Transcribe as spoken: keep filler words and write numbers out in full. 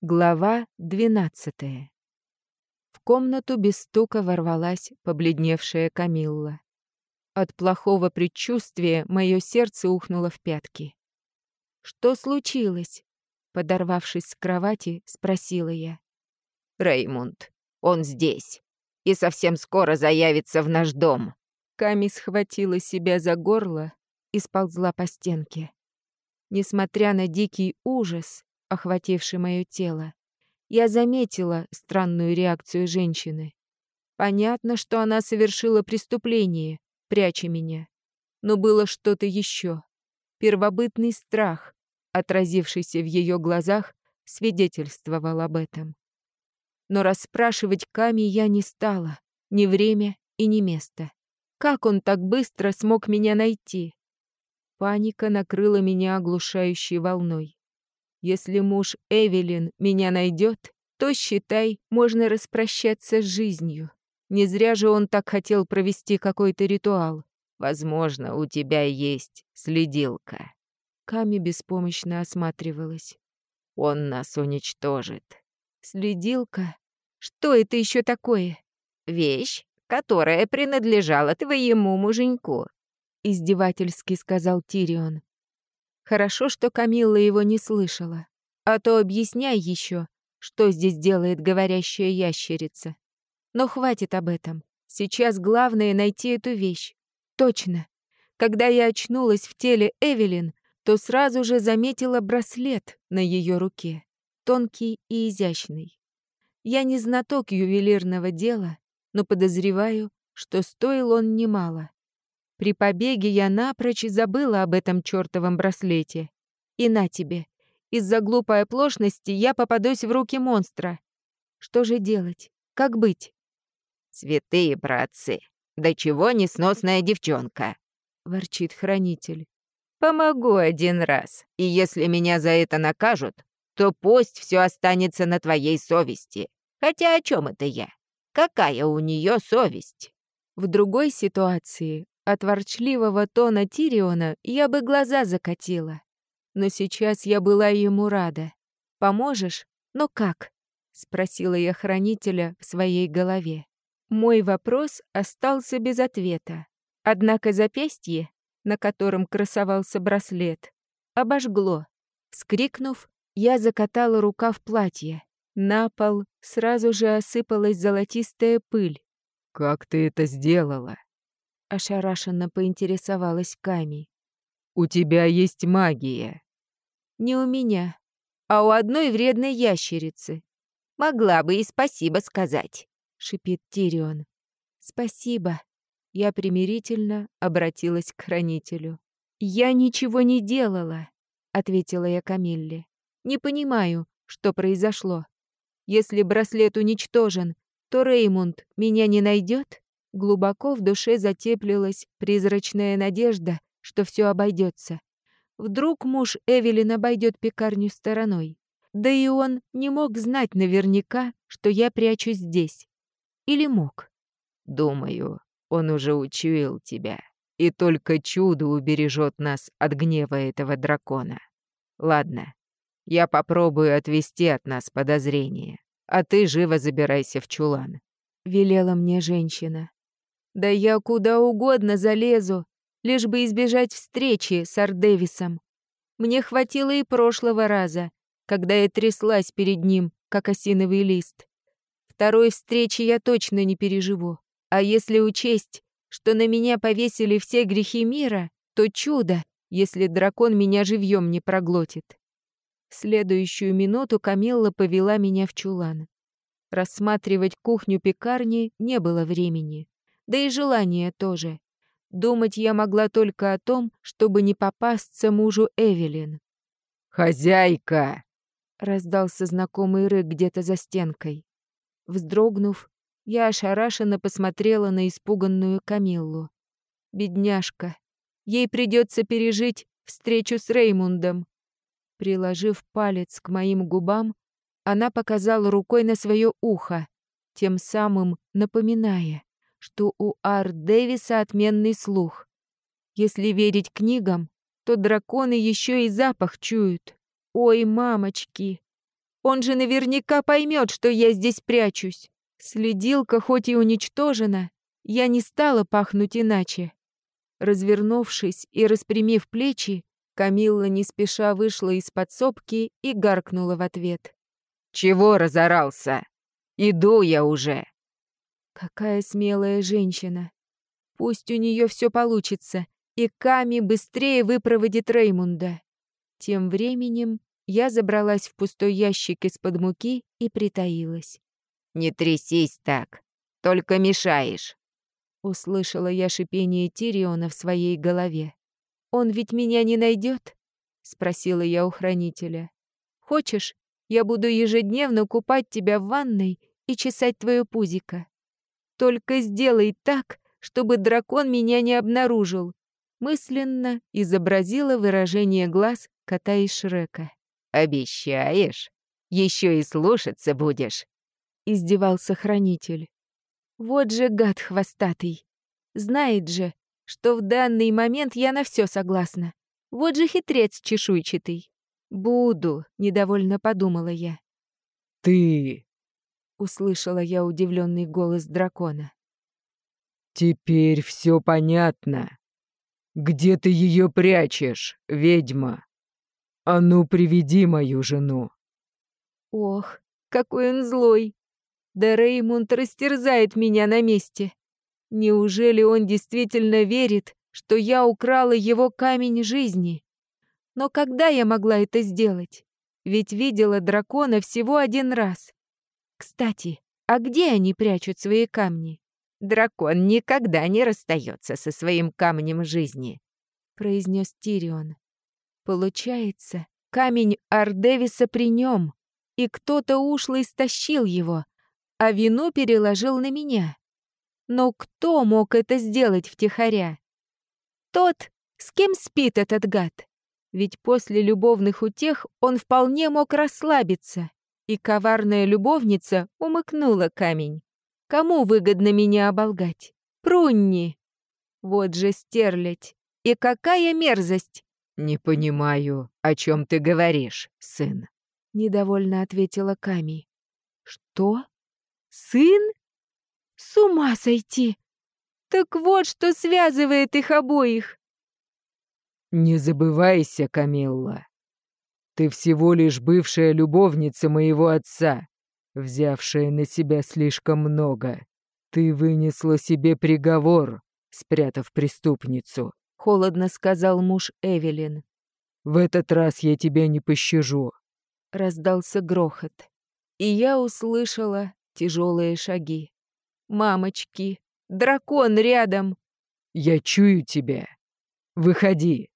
Глава двенадцатая. В комнату без стука ворвалась побледневшая Камилла. От плохого предчувствия мое сердце ухнуло в пятки. «Что случилось?» Подорвавшись с кровати, спросила я. «Реймунд, он здесь и совсем скоро заявится в наш дом». Ками схватила себя за горло и сползла по стенке. Несмотря на дикий ужас, охвативший мое тело, я заметила странную реакцию женщины. Понятно, что она совершила преступление, пряча меня. Но было что-то еще. Первобытный страх, отразившийся в ее глазах, свидетельствовал об этом. Но расспрашивать Ками я не стала. Ни время и ни место. Как он так быстро смог меня найти? Паника накрыла меня оглушающей волной. Если муж Эвелин меня найдет, то, считай, можно распрощаться с жизнью. Не зря же он так хотел провести какой-то ритуал. Возможно, у тебя есть следилка. Ками беспомощно осматривалась. Он нас уничтожит. Следилка? Что это еще такое? Вещь, которая принадлежала твоему муженьку. Издевательски сказал Тирион. Хорошо, что Камилла его не слышала. А то объясняй еще, что здесь делает говорящая ящерица. Но хватит об этом. Сейчас главное найти эту вещь. Точно. Когда я очнулась в теле Эвелин, то сразу же заметила браслет на ее руке. Тонкий и изящный. Я не знаток ювелирного дела, но подозреваю, что стоил он немало. При побеге я напрочь забыла об этом чёртовом браслете. И на тебе, из-за глупой оплошности я попадусь в руки монстра. Что же делать? Как быть? Святые братцы, да чего несносная девчонка, Ворчит хранитель. помогу один раз, и если меня за это накажут, то пусть все останется на твоей совести. Хотя о чем это я? Какая у нее совесть? В другой ситуации от ворчливого тона Тириона я бы глаза закатила. Но сейчас я была ему рада. «Поможешь? Но как?» — спросила я хранителя в своей голове. Мой вопрос остался без ответа. Однако запястье, на котором красовался браслет, обожгло. Вскрикнув, я закатала рукав платья. На пол сразу же осыпалась золотистая пыль. «Как ты это сделала?» — ошарашенно поинтересовалась Ками. «У тебя есть магия». «Не у меня, а у одной вредной ящерицы», «Могла бы и спасибо сказать», — шипит Тирион. «Спасибо». Я примирительно обратилась к хранителю. «Я ничего не делала», — ответила я Камилле. «Не понимаю, что произошло. Если браслет уничтожен, то Реймунд меня не найдет?» Глубоко в душе затеплилась призрачная надежда, что все обойдется. Вдруг муж Эвелин обойдет пекарню стороной. Да и он не мог знать наверняка, что я прячусь здесь. Или мог? «Думаю, он уже учуял тебя, и только чудо убережет нас от гнева этого дракона. Ладно, я попробую отвести от нас подозрения, а ты живо забирайся в чулан», — велела мне женщина. «Да я куда угодно залезу, лишь бы избежать встречи с Ардевисом. Мне хватило и прошлого раза, когда я тряслась перед ним, как осиновый лист. Второй встречи я точно не переживу. А если учесть, что на меня повесили все грехи мира, то чудо, если дракон меня живьем не проглотит». В следующую минуту Камилла повела меня в чулан. Рассматривать кухню пекарни не было времени. Да и желания тоже. Думать я могла только о том, чтобы не попасться мужу Эвелин. «Хозяйка!» — раздался знакомый рык где-то за стенкой. Вздрогнув, я ошарашенно посмотрела на испуганную Камиллу. Бедняжка. Ей придется пережить встречу с Реймундом. Приложив палец к моим губам, она показала рукой на свое ухо, тем самым напоминая, что у Ар-Дэвиса отменный слух. Если верить книгам, то драконы еще и запах чуют. Ой, мамочки! Он же наверняка поймет, что я здесь прячусь. Следилка хоть и уничтожена, я не стала пахнуть иначе. Развернувшись и распрямив плечи, Камилла не спеша вышла из подсобки и гаркнула в ответ. «Чего разорался? Иду я уже!» Какая смелая женщина. Пусть у нее все получится, и Ками быстрее выпроводит Реймунда. Тем временем я забралась в пустой ящик из-под муки и притаилась. «Не трясись так, только мешаешь!» Услышала я шипение Тириона в своей голове. «Он ведь меня не найдет?» — спросила я у хранителя. «Хочешь, я буду ежедневно купать тебя в ванной и чесать твое пузико? Только сделай так, чтобы дракон меня не обнаружил». Мысленно изобразила выражение глаз кота из Шрека. «Обещаешь? Еще и слушаться будешь?» — издевался хранитель. Вот же гад хвостатый. Знает же, что в данный момент я на все согласна. Вот же хитрец чешуйчатый. «Буду», — недовольно подумала я. «Ты...» — услышала я удивленный голос дракона. «Теперь все понятно. Где ты ее прячешь, ведьма? А ну, приведи мою жену». Ох, какой он злой. Да Реймунд растерзает меня на месте. Неужели он действительно верит, что я украла его камень жизни? Но когда я могла это сделать? Ведь видела дракона всего один раз. Кстати, а где они прячут свои камни? «Дракон никогда не расстается со своим камнем жизни», — произнес Тирион. Получается, камень Ардевиса при нем, и кто-то ушлый стащил его, а вину переложил на меня. Но кто мог это сделать втихаря? Тот, с кем спит этот гад. Ведь после любовных утех он вполне мог расслабиться, и коварная любовница умыкнула камень. Кому выгодно меня оболгать? Прунни! Вот же стерлядь! И какая мерзость! «Не понимаю, о чем ты говоришь, сын», — недовольно ответила Ками. «Что? Сын? С ума сойти! Так вот, что связывает их обоих!» «Не забывайся, Камилла. Ты всего лишь бывшая любовница моего отца, взявшая на себя слишком много. Ты вынесла себе приговор, спрятав преступницу», — холодно сказал муж Эвелин. «В этот раз я тебя не пощажу». Раздался грохот, и я услышала тяжелые шаги. «Мамочки! Дракон рядом!» «Я чую тебя. Выходи!»